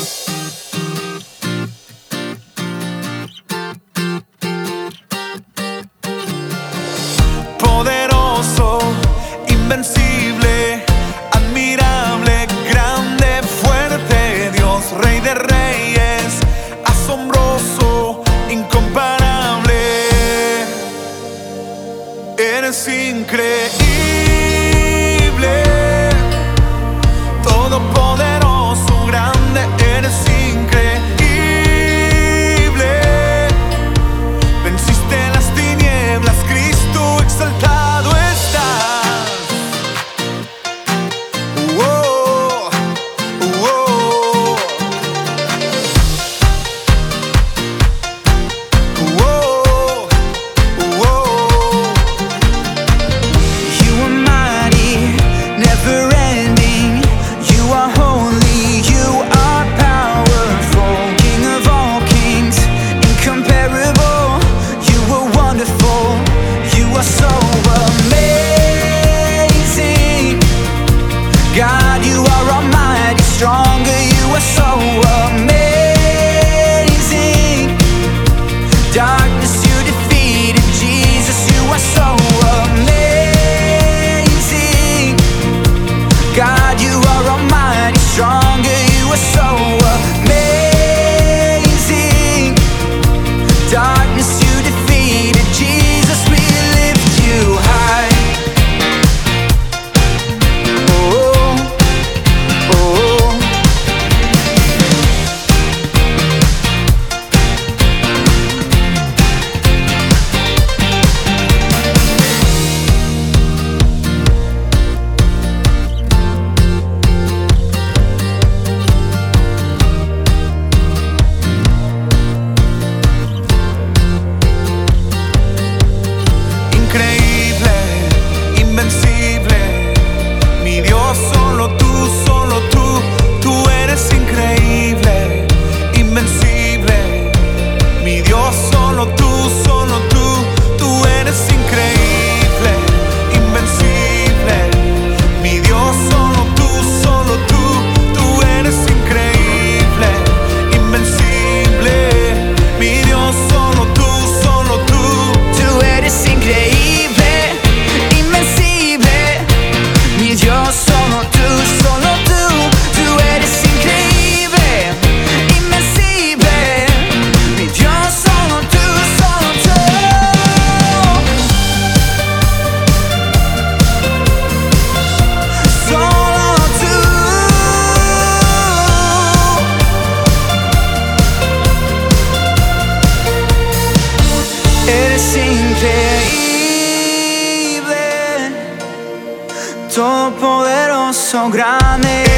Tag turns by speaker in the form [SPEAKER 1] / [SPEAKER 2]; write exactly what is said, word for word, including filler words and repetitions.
[SPEAKER 1] Poderoso, invencible, admirable, grande, fuerte, Dios, Rey de reyes, asombroso, incomparable. Eres increíble, todopoderoso, grande, eres increíble. Venciste las tinieblas, Cristo exaltado estás. Whoa, whoa, whoa, whoa.
[SPEAKER 2] You are mighty, never ending. You are holy, you are powerful. King of all kings, incomparable. You are wonderful, you are so amazing. God, you are almighty, stronger, you are so amazing. Darkness you defeated, Jesus, you are so amazing. God, you are almighty, stronger, you are so amazing. Darkness you defeated, Jesus, we lift you high. Oh, oh,
[SPEAKER 1] Increíble, invencible, mi Dios, solo tú, solo tú, tú eres increíble, invencible, mi Dios, solo tú, solo tú, tú eres increíble, invencible, mi Dios, solo tú, solo tú, tú eres increíble, invencible, mi Dios, solo tú, solo tú.
[SPEAKER 2] tú eres increíble, invencible. Mi Dios, solo tú, solo tú. Tú eres increíble, invencible. Mi Dios, solo tú, solo tú. Solo tú. Eres increíble, todopoderoso, grande.